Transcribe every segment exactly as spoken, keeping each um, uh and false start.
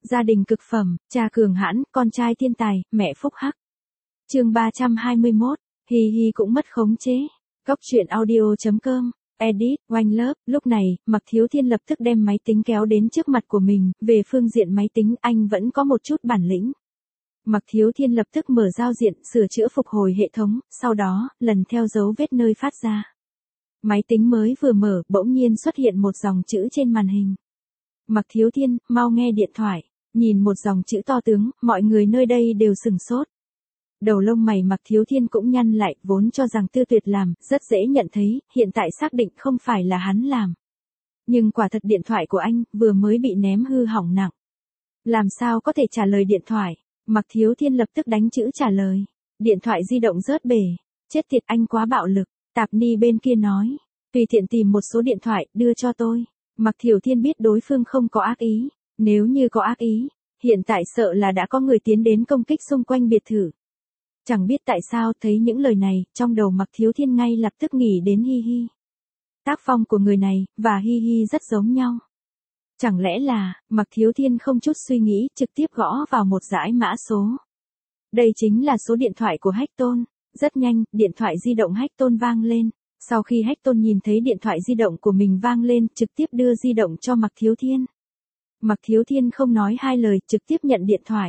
Gia đình cực phẩm, cha cường hãn, con trai thiên tài, mẹ phúc hắc. Chương ba trăm hai mươi mốt, Hi Hi cũng mất khống chế. Góc truyện audio chấm com, edit, Oanh Lớp. Lúc này, Mạc Thiếu Thiên lập tức đem máy tính kéo đến trước mặt của mình, về phương diện máy tính anh vẫn có một chút bản lĩnh. Mạc Thiếu Thiên lập tức mở giao diện, sửa chữa phục hồi hệ thống, sau đó, lần theo dấu vết nơi phát ra. Máy tính mới vừa mở, bỗng nhiên xuất hiện một dòng chữ trên màn hình. Mạc Thiếu Thiên, mau nghe điện thoại. Nhìn một dòng chữ to tướng, mọi người nơi đây đều sửng sốt. Đầu lông mày Mạc Thiếu Thiên cũng nhăn lại, vốn cho rằng Tư Tuyệt làm, rất dễ nhận thấy, hiện tại xác định không phải là hắn làm. Nhưng quả thật điện thoại của anh, vừa mới bị ném hư hỏng nặng. Làm sao có thể trả lời điện thoại? Mạc Thiếu Thiên lập tức đánh chữ trả lời. Điện thoại di động rớt bể. Chết tiệt, anh quá bạo lực. Tạp Ni bên kia nói. Tùy tiện tìm một số điện thoại, đưa cho tôi. Mạc Thiếu Thiên biết đối phương không có ác ý. Nếu như có ác ý, hiện tại sợ là đã có người tiến đến công kích xung quanh biệt thự. Chẳng biết tại sao thấy những lời này, trong đầu Mạc Thiếu Thiên ngay lập tức nghĩ đến Hi Hi. Tác phong của người này, và Hi Hi rất giống nhau. Chẳng lẽ là, Mạc Thiếu Thiên không chút suy nghĩ, trực tiếp gõ vào một dãy mã số. Đây chính là số điện thoại của Hách Tôn. Rất nhanh, điện thoại di động Hách Tôn vang lên. Sau khi Hách Tôn nhìn thấy điện thoại di động của mình vang lên, trực tiếp đưa di động cho Mạc Thiếu Thiên. Mạc Thiếu Thiên không nói hai lời, trực tiếp nhận điện thoại.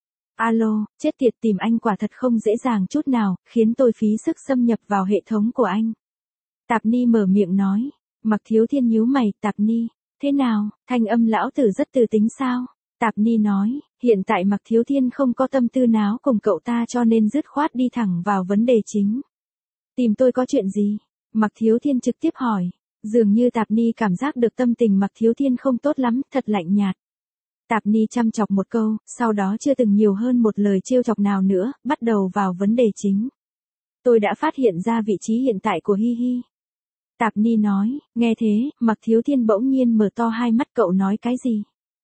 Alo, chết tiệt, tìm anh quả thật không dễ dàng chút nào, khiến tôi phí sức xâm nhập vào hệ thống của anh. Tạp Ni mở miệng nói. Mạc Thiếu Thiên nhíu mày, Tạp Ni, thế nào, thanh âm lão tử rất từ tính sao? Tạp Ni nói, hiện tại Mạc Thiếu Thiên không có tâm tư náo cùng cậu ta cho nên dứt khoát đi thẳng vào vấn đề chính. Tìm tôi có chuyện gì? Mạc Thiếu Thiên trực tiếp hỏi. Dường như Tạp Ni cảm giác được tâm tình Mạc Thiếu Thiên không tốt lắm, thật lạnh nhạt. Tạp Ni chăm chọc một câu, sau đó chưa từng nhiều hơn một lời trêu chọc nào nữa, bắt đầu vào vấn đề chính. Tôi đã phát hiện ra vị trí hiện tại của Hi Hi. Tạp Ni nói, nghe thế, Mạc Thiếu Thiên bỗng nhiên mở to hai mắt, cậu nói cái gì?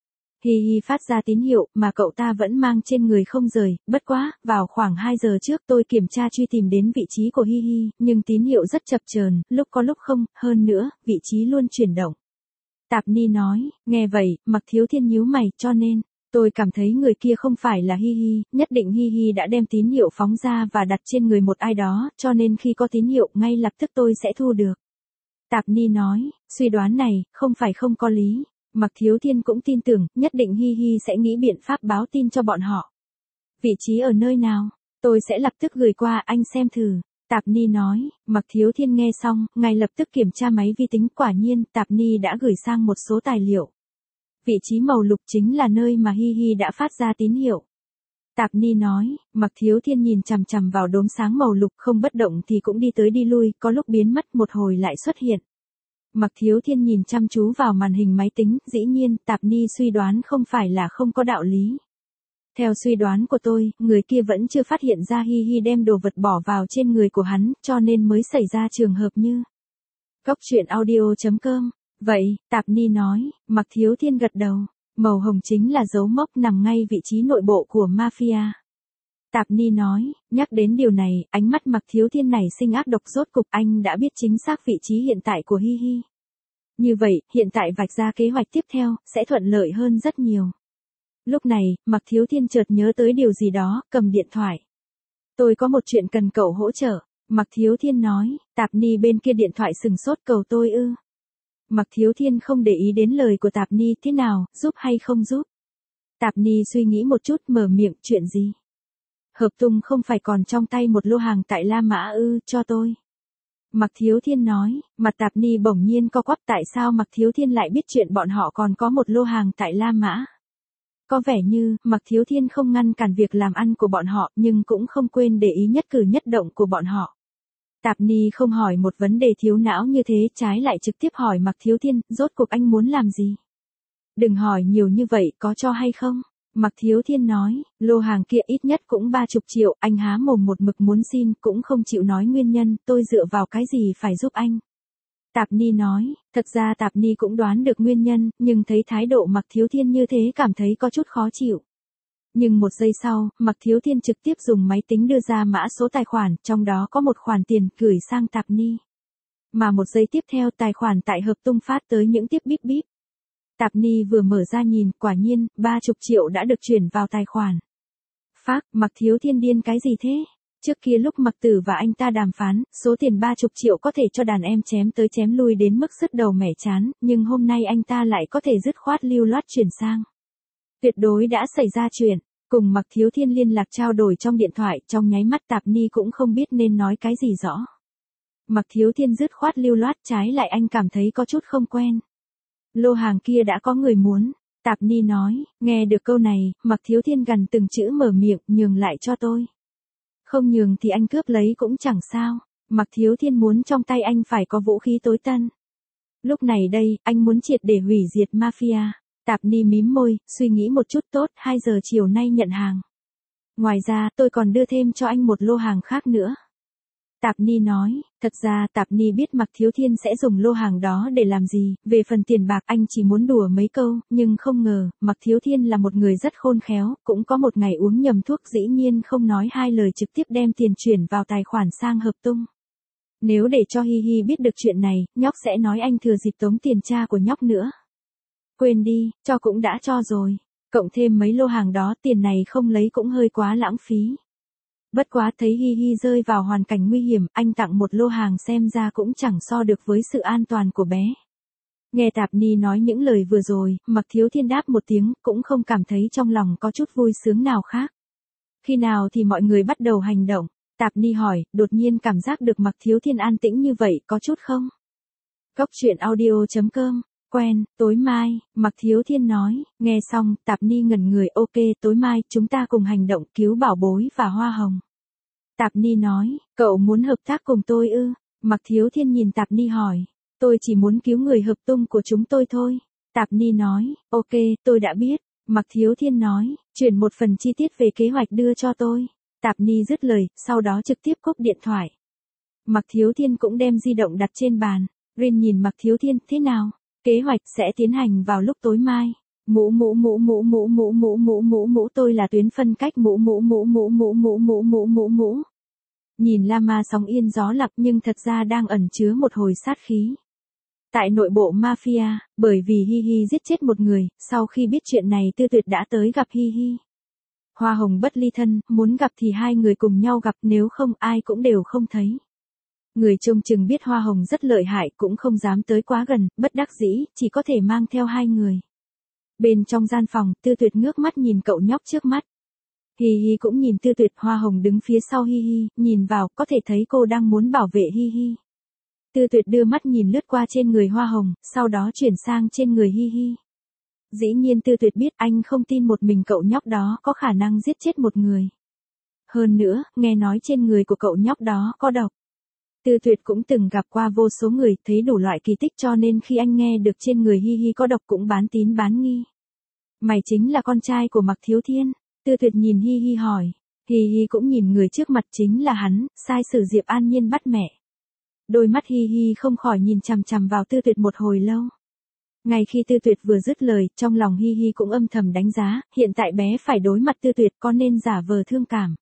Hi Hi phát ra tín hiệu mà cậu ta vẫn mang trên người không rời, bất quá, vào khoảng hai giờ trước tôi kiểm tra truy tìm đến vị trí của Hi Hi, nhưng tín hiệu rất chập chờn, lúc có lúc không, hơn nữa, vị trí luôn chuyển động. Tạp Ni nói, nghe vậy, Mạc Thiếu Thiên nhíu mày, cho nên, tôi cảm thấy người kia không phải là Hi Hi, nhất định Hi Hi đã đem tín hiệu phóng ra và đặt trên người một ai đó, cho nên khi có tín hiệu, ngay lập tức tôi sẽ thu được. Tạp Ni nói, suy đoán này, không phải không có lý. Mạc Thiếu Thiên cũng tin tưởng, nhất định Hi Hi sẽ nghĩ biện pháp báo tin cho bọn họ. Vị trí ở nơi nào? Tôi sẽ lập tức gửi qua, anh xem thử. Tạp Ni nói. Mạc Thiếu Thiên nghe xong, ngay lập tức kiểm tra máy vi tính, quả nhiên, Tạp Ni đã gửi sang một số tài liệu. Vị trí màu lục chính là nơi mà Hi Hi đã phát ra tín hiệu. Tạp Ni nói. Mạc Thiếu Thiên nhìn chằm chằm vào đốm sáng màu lục, không bất động thì cũng đi tới đi lui, có lúc biến mất, một hồi lại xuất hiện. Mạc Thiếu Thiên nhìn chăm chú vào màn hình máy tính, dĩ nhiên, Tạp Ni suy đoán không phải là không có đạo lý. Theo suy đoán của tôi, người kia vẫn chưa phát hiện ra Hi Hi đem đồ vật bỏ vào trên người của hắn, cho nên mới xảy ra trường hợp như. Góc truyện audio chấm com. Vậy, Tạp Ni nói. Mạc Thiếu Thiên gật đầu. Màu hồng chính là dấu mốc nằm ngay vị trí nội bộ của mafia. Tạp Ni nói, nhắc đến điều này, ánh mắt Mạc Thiếu Thiên này sinh ác độc, rốt cục anh đã biết chính xác vị trí hiện tại của Hi Hi. Như vậy, hiện tại vạch ra kế hoạch tiếp theo, sẽ thuận lợi hơn rất nhiều. Lúc này, Mạc Thiếu Thiên chợt nhớ tới điều gì đó, cầm điện thoại. Tôi có một chuyện cần cậu hỗ trợ. Mạc Thiếu Thiên nói. Tạp Ni bên kia điện thoại sừng sốt, cầu tôi ư? Mạc Thiếu Thiên không để ý đến lời của Tạp Ni, thế nào, giúp hay không giúp? Tạp Ni suy nghĩ một chút, mở miệng, chuyện gì? Hợp Tung không phải còn trong tay một lô hàng tại La Mã ư, cho tôi. Mạc Thiếu Thiên nói. Mặt Tạp Ni bỗng nhiên co quắp, tại sao Mạc Thiếu Thiên lại biết chuyện bọn họ còn có một lô hàng tại La Mã? Có vẻ như, Mạc Thiếu Thiên không ngăn cản việc làm ăn của bọn họ, nhưng cũng không quên để ý nhất cử nhất động của bọn họ. Tạp Ni không hỏi một vấn đề thiếu não như thế, trái lại trực tiếp hỏi Mạc Thiếu Thiên, rốt cuộc anh muốn làm gì? Đừng hỏi nhiều như vậy, có cho hay không? Mạc Thiếu Thiên nói, lô hàng kia ít nhất cũng ba chục triệu, anh há mồm một mực muốn xin, cũng không chịu nói nguyên nhân, tôi dựa vào cái gì phải giúp anh? Tạp Ni nói, thật ra Tạp Ni cũng đoán được nguyên nhân, nhưng thấy thái độ Mạc Thiếu Thiên như thế cảm thấy có chút khó chịu. Nhưng một giây sau, Mạc Thiếu Thiên trực tiếp dùng máy tính đưa ra mã số tài khoản, trong đó có một khoản tiền gửi sang Tạp Ni. Mà một giây tiếp theo tài khoản tại Hợp Tung phát tới những tiếp bíp bíp. Tạp Ni vừa mở ra nhìn, quả nhiên, ba mươi triệu đã được chuyển vào tài khoản. Phác, Mạc Thiếu Thiên điên cái gì thế? Trước kia lúc Mạc Tử và anh ta đàm phán, số tiền ba mươi triệu có thể cho đàn em chém tới chém lui đến mức sứt đầu mẻ chán, nhưng hôm nay anh ta lại có thể dứt khoát lưu loát chuyển sang. Tuyệt đối đã xảy ra chuyện. Cùng Mạc Thiếu Thiên liên lạc trao đổi trong điện thoại, trong nháy mắt Tạp Ni cũng không biết nên nói cái gì rõ. Mạc Thiếu Thiên dứt khoát lưu loát, trái lại anh cảm thấy có chút không quen. Lô hàng kia đã có người muốn. Tạp Ni nói, nghe được câu này, Mạc Thiếu Thiên gần từng chữ mở miệng, nhường lại cho tôi. Không nhường thì anh cướp lấy cũng chẳng sao. Mạc Thiếu Thiên muốn trong tay anh phải có vũ khí tối tân. Lúc này đây, anh muốn triệt để hủy diệt mafia. Tạp Ni mím môi, suy nghĩ một chút tốt, hai giờ chiều nay nhận hàng. Ngoài ra, tôi còn đưa thêm cho anh một lô hàng khác nữa. Tạp Ni nói, thật ra Tạp Ni biết Mạc Thiếu Thiên sẽ dùng lô hàng đó để làm gì, về phần tiền bạc anh chỉ muốn đùa mấy câu, nhưng không ngờ, Mạc Thiếu Thiên là một người rất khôn khéo, cũng có một ngày uống nhầm thuốc dĩ nhiên không nói hai lời trực tiếp đem tiền chuyển vào tài khoản sang hợp tung. Nếu để cho Hi Hi biết được chuyện này, nhóc sẽ nói anh thừa dịp tống tiền cha của nhóc nữa. Quên đi, cho cũng đã cho rồi. Cộng thêm mấy lô hàng đó, tiền này không lấy cũng hơi quá lãng phí. Bất quá thấy Hi Hi rơi vào hoàn cảnh nguy hiểm, anh tặng một lô hàng xem ra cũng chẳng so được với sự an toàn của bé. Nghe Tạp Ni nói những lời vừa rồi, Mạc Thiếu Thiên đáp một tiếng, cũng không cảm thấy trong lòng có chút vui sướng nào khác. Khi nào thì mọi người bắt đầu hành động? Tạp Ni hỏi, đột nhiên cảm giác được Mạc Thiếu Thiên an tĩnh như vậy, có chút không? Cốc truyện audio chấm com. Quen, tối mai, Mạc Thiếu Thiên nói, nghe xong, Tạp Ni ngẩn người, ok, tối mai, chúng ta cùng hành động cứu Bảo Bối và Hoa Hồng. Tạp Ni nói, cậu muốn hợp tác cùng tôi ư? Mạc Thiếu Thiên nhìn Tạp Ni hỏi, tôi chỉ muốn cứu người hợp tung của chúng tôi thôi. Tạp Ni nói, ok, tôi đã biết. Mạc Thiếu Thiên nói, chuyển một phần chi tiết về kế hoạch đưa cho tôi. Tạp Ni dứt lời, sau đó trực tiếp cúp điện thoại. Mạc Thiếu Thiên cũng đem di động đặt trên bàn. Rin nhìn Mạc Thiếu Thiên, thế nào? Kế hoạch sẽ tiến hành vào lúc tối mai. Mũ mũ mũ mũ mũ mũ mũ mũ mũ mũ tôi là tuyến phân cách mũ mũ mũ mũ mũ mũ mũ mũ mũ mũ. Nhìn Lama sóng yên gió lặng nhưng thật ra đang ẩn chứa một hồi sát khí. Tại nội bộ mafia, bởi vì Hi Hi giết chết một người, sau khi biết chuyện này Tư Tuyệt đã tới gặp Hi Hi. Hoa Hồng bất ly thân, muốn gặp thì hai người cùng nhau gặp, nếu không ai cũng đều không thấy. Người trông chừng biết Hoa Hồng rất lợi hại cũng không dám tới quá gần, bất đắc dĩ, chỉ có thể mang theo hai người. Bên trong gian phòng, Tư Tuyệt ngước mắt nhìn cậu nhóc trước mắt. Hi Hi cũng nhìn Tư Tuyệt, Hoa Hồng đứng phía sau Hi Hi, nhìn vào, có thể thấy cô đang muốn bảo vệ Hi Hi. Tư Tuyệt đưa mắt nhìn lướt qua trên người Hoa Hồng, sau đó chuyển sang trên người Hi Hi. Dĩ nhiên Tư Tuyệt biết anh không tin một mình cậu nhóc đó có khả năng giết chết một người. Hơn nữa, nghe nói trên người của cậu nhóc đó có độc. Tư Tuyệt cũng từng gặp qua vô số người, thấy đủ loại kỳ tích cho nên khi anh nghe được trên người Hi Hi có độc cũng bán tín bán nghi. Mày chính là con trai của Mạc Thiếu Thiên. Tư Tuyệt nhìn Hi Hi hỏi. Hi Hi cũng nhìn người trước mặt chính là hắn, sai sử Diệp An Nhiên bắt mẹ. Đôi mắt Hi Hi không khỏi nhìn chằm chằm vào Tư Tuyệt một hồi lâu. Ngay khi Tư Tuyệt vừa dứt lời, trong lòng Hi Hi cũng âm thầm đánh giá, hiện tại bé phải đối mặt Tư Tuyệt có nên giả vờ thương cảm,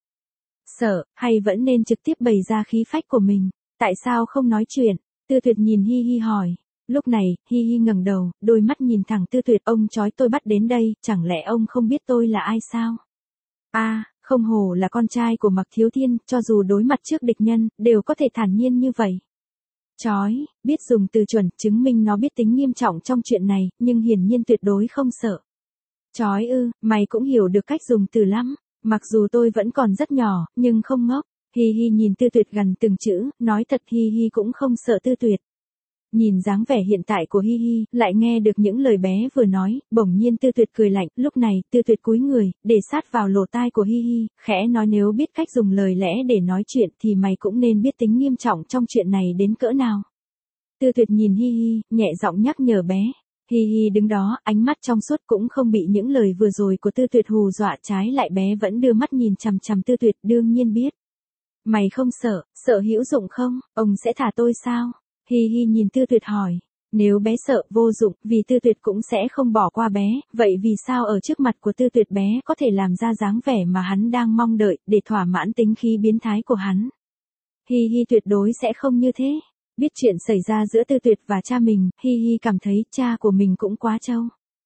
sợ, hay vẫn nên trực tiếp bày ra khí phách của mình. Tại sao không nói chuyện? Tư Tuyệt nhìn Hi Hi hỏi. Lúc này, Hi Hi ngẩng đầu, đôi mắt nhìn thẳng Tư Tuyệt, ông trói tôi bắt đến đây, chẳng lẽ ông không biết tôi là ai sao? A, à, không hổ là con trai của Mạc Thiếu Thiên, cho dù đối mặt trước địch nhân, đều có thể thản nhiên như vậy. Chói, biết dùng từ chuẩn, chứng minh nó biết tính nghiêm trọng trong chuyện này, nhưng hiển nhiên tuyệt đối không sợ. Chói ư, mày cũng hiểu được cách dùng từ lắm, mặc dù tôi vẫn còn rất nhỏ, nhưng không ngốc. Hi Hi nhìn Tư Tuyệt gần từng chữ, nói thật Hi Hi cũng không sợ Tư Tuyệt. Nhìn dáng vẻ hiện tại của Hi Hi, lại nghe được những lời bé vừa nói, bỗng nhiên Tư Tuyệt cười lạnh, lúc này, Tư Tuyệt cúi người, để sát vào lỗ tai của Hi Hi, khẽ nói nếu biết cách dùng lời lẽ để nói chuyện thì mày cũng nên biết tính nghiêm trọng trong chuyện này đến cỡ nào. Tư Tuyệt nhìn Hi Hi, nhẹ giọng nhắc nhở bé. Hi Hi đứng đó, ánh mắt trong suốt cũng không bị những lời vừa rồi của Tư Tuyệt hù dọa, trái lại bé vẫn đưa mắt nhìn chằm chằm Tư Tuyệt, đương nhiên biết. Mày không sợ, sợ hữu dụng không, ông sẽ thả tôi sao? Hi Hi nhìn Tư Tuyệt hỏi. Nếu bé sợ vô dụng, vì Tư Tuyệt cũng sẽ không bỏ qua bé, vậy vì sao ở trước mặt của Tư Tuyệt bé có thể làm ra dáng vẻ mà hắn đang mong đợi, để thỏa mãn tính khí biến thái của hắn? Hi Hi tuyệt đối sẽ không như thế. Biết chuyện xảy ra giữa Tư Tuyệt và cha mình, Hi Hi cảm thấy cha của mình cũng quá trâu.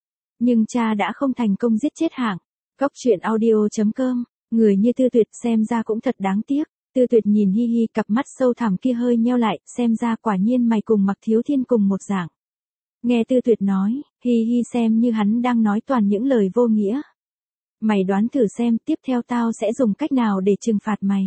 Nhưng cha đã không thành công giết chết Hạng. Góc truyện audio chấm com, người như Tư Tuyệt xem ra cũng thật đáng tiếc. Tư Tuyệt nhìn Hi Hi, cặp mắt sâu thẳm kia hơi nheo lại, xem ra quả nhiên mày cùng Mạc Thiếu Thiên cùng một dạng. Nghe Tư Tuyệt nói, Hi Hi xem như hắn đang nói toàn những lời vô nghĩa. Mày đoán thử xem tiếp theo tao sẽ dùng cách nào để trừng phạt mày.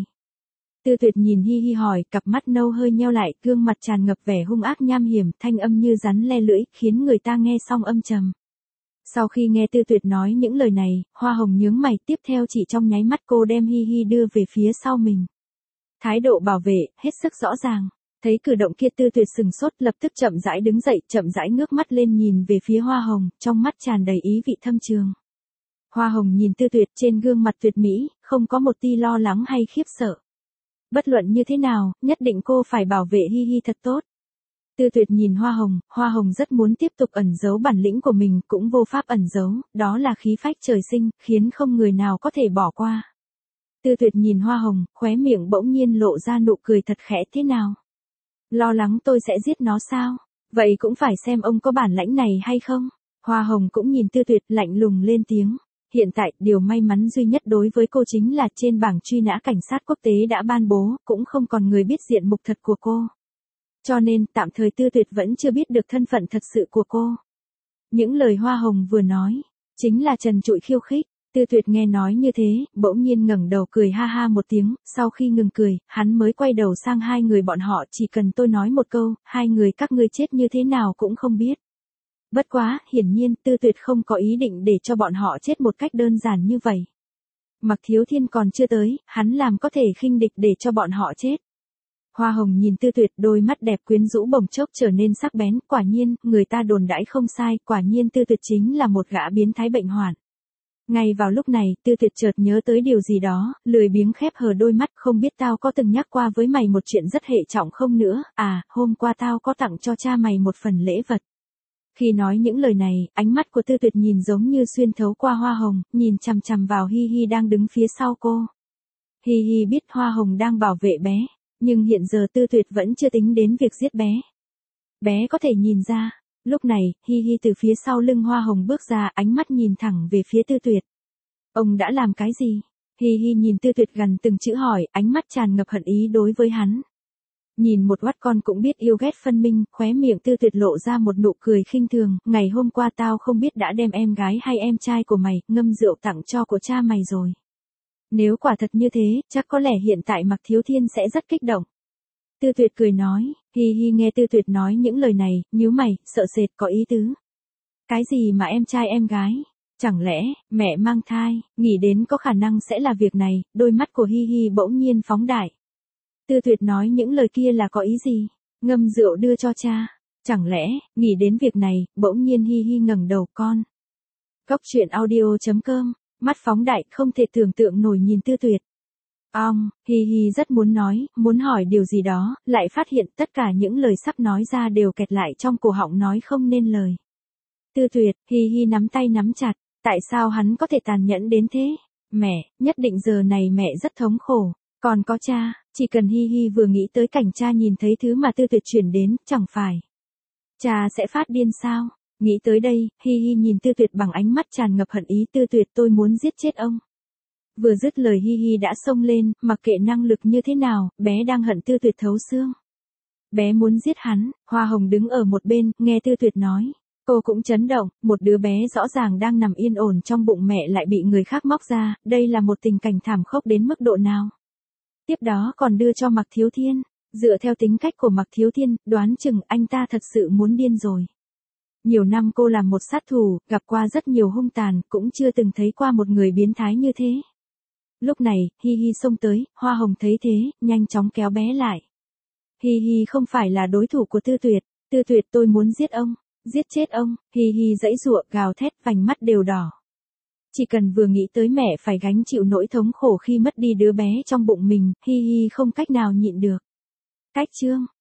Tư Tuyệt nhìn Hi Hi hỏi, cặp mắt nâu hơi nheo lại, gương mặt tràn ngập vẻ hung ác nham hiểm, thanh âm như rắn le lưỡi, khiến người ta nghe xong âm trầm. Sau khi nghe Tư Tuyệt nói những lời này, Hoa Hồng nhướng mày, tiếp theo chỉ trong nháy mắt cô đem Hi Hi đưa về phía sau mình. Thái độ bảo vệ, hết sức rõ ràng. Thấy cử động kia Tư Tuyệt sừng sốt, lập tức chậm rãi đứng dậy, chậm rãi ngước mắt lên nhìn về phía Hoa Hồng, trong mắt tràn đầy ý vị thâm trường. Hoa Hồng nhìn Tư Tuyệt, trên gương mặt tuyệt mỹ, không có một tia lo lắng hay khiếp sợ. Bất luận như thế nào, nhất định cô phải bảo vệ Hi Hi thật tốt. Tư Tuyệt nhìn Hoa Hồng, Hoa Hồng rất muốn tiếp tục ẩn giấu bản lĩnh của mình, cũng vô pháp ẩn giấu, đó là khí phách trời sinh, khiến không người nào có thể bỏ qua. Tư Tuyệt nhìn Hoa Hồng, khóe miệng bỗng nhiên lộ ra nụ cười thật khẽ, thế nào? Lo lắng tôi sẽ giết nó sao? Vậy cũng phải xem ông có bản lãnh này hay không? Hoa Hồng cũng nhìn Tư Tuyệt, lạnh lùng lên tiếng. Hiện tại, điều may mắn duy nhất đối với cô chính là trên bảng truy nã cảnh sát quốc tế đã ban bố, cũng không còn người biết diện mục thật của cô. Cho nên, tạm thời Tư Tuyệt vẫn chưa biết được thân phận thật sự của cô. Những lời Hoa Hồng vừa nói, chính là trần trụi khiêu khích. Tư Tuyệt nghe nói như thế, bỗng nhiên ngẩng đầu cười ha ha một tiếng, sau khi ngừng cười, hắn mới quay đầu sang hai người bọn họ, chỉ cần tôi nói một câu, hai người các ngươi chết như thế nào cũng không biết. Bất quá, hiển nhiên Tư Tuyệt không có ý định để cho bọn họ chết một cách đơn giản như vậy. Mạc Thiếu Thiên còn chưa tới, hắn làm có thể khinh địch để cho bọn họ chết. Hoa Hồng nhìn Tư Tuyệt, đôi mắt đẹp quyến rũ bỗng chốc trở nên sắc bén, quả nhiên, người ta đồn đãi không sai, quả nhiên Tư Tuyệt chính là một gã biến thái bệnh hoạn. Ngay vào lúc này, Tư Tuyệt chợt nhớ tới điều gì đó, lười biếng khép hờ đôi mắt, không biết tao có từng nhắc qua với mày một chuyện rất hệ trọng không nữa, à, hôm qua tao có tặng cho cha mày một phần lễ vật. Khi nói những lời này, ánh mắt của Tư Tuyệt nhìn giống như xuyên thấu qua Hoa Hồng, nhìn chằm chằm vào Hi Hi đang đứng phía sau cô. Hi Hi biết Hoa Hồng đang bảo vệ bé, nhưng hiện giờ Tư Tuyệt vẫn chưa tính đến việc giết bé. Bé có thể nhìn ra. Lúc này, Hi Hi từ phía sau lưng Hoa Hồng bước ra, ánh mắt nhìn thẳng về phía Tư Tuyệt. Ông đã làm cái gì? Hi Hi nhìn Tư Tuyệt gần từng chữ hỏi, ánh mắt tràn ngập hận ý đối với hắn. Nhìn một oát con cũng biết yêu ghét phân minh, khóe miệng Tư Tuyệt lộ ra một nụ cười khinh thường, ngày hôm qua tao không biết đã đem em gái hay em trai của mày, ngâm rượu tặng cho của cha mày rồi. Nếu quả thật như thế, chắc có lẽ hiện tại Mạc Thiếu Thiên sẽ rất kích động. Tư Tuyệt cười nói, Hi Hi nghe Tư Tuyệt nói những lời này, nhíu mày, sợ sệt có ý tứ. Cái gì mà em trai em gái? Chẳng lẽ, mẹ mang thai, nghĩ đến có khả năng sẽ là việc này, đôi mắt của Hi Hi bỗng nhiên phóng đại. Tư Tuyệt nói những lời kia là có ý gì? Ngâm rượu đưa cho cha. Chẳng lẽ, nghĩ đến việc này, bỗng nhiên Hi Hi ngẩng đầu con. Góc truyện audio chấm com, mắt phóng đại không thể tưởng tượng nổi nhìn Tư Tuyệt. Ong, Hi Hi rất muốn nói, muốn hỏi điều gì đó, lại phát hiện tất cả những lời sắp nói ra đều kẹt lại trong cổ họng nói không nên lời. Tư Tuyệt, Hi Hi nắm tay nắm chặt, tại sao hắn có thể tàn nhẫn đến thế? Mẹ, nhất định giờ này mẹ rất thống khổ, còn có cha, chỉ cần Hi Hi vừa nghĩ tới cảnh cha nhìn thấy thứ mà Tư Tuyệt chuyển đến, chẳng phải cha sẽ phát điên sao? Nghĩ tới đây, Hi Hi nhìn Tư Tuyệt bằng ánh mắt tràn ngập hận ý, Tư Tuyệt tôi muốn giết chết ông. Vừa dứt lời Hi Hi đã xông lên, mặc kệ năng lực như thế nào, bé đang hận Tư Tuyệt thấu xương. Bé muốn giết hắn, Hoa Hồng đứng ở một bên, nghe Tư Tuyệt nói. Cô cũng chấn động, một đứa bé rõ ràng đang nằm yên ổn trong bụng mẹ lại bị người khác móc ra, đây là một tình cảnh thảm khốc đến mức độ nào. Tiếp đó còn đưa cho Mạc Thiếu Thiên, dựa theo tính cách của Mạc Thiếu Thiên, đoán chừng anh ta thật sự muốn điên rồi. Nhiều năm cô làm một sát thủ, gặp qua rất nhiều hung tàn, cũng chưa từng thấy qua một người biến thái như thế. Lúc này, Hi Hi xông tới, Hoa Hồng thấy thế, nhanh chóng kéo bé lại. Hi Hi không phải là đối thủ của Tư Tuyệt, Tư Tuyệt tôi muốn giết ông, giết chết ông, Hi Hi giãy giụa, gào thét, vành mắt đều đỏ. Chỉ cần vừa nghĩ tới mẹ phải gánh chịu nỗi thống khổ khi mất đi đứa bé trong bụng mình, Hi Hi không cách nào nhịn được. Cách chương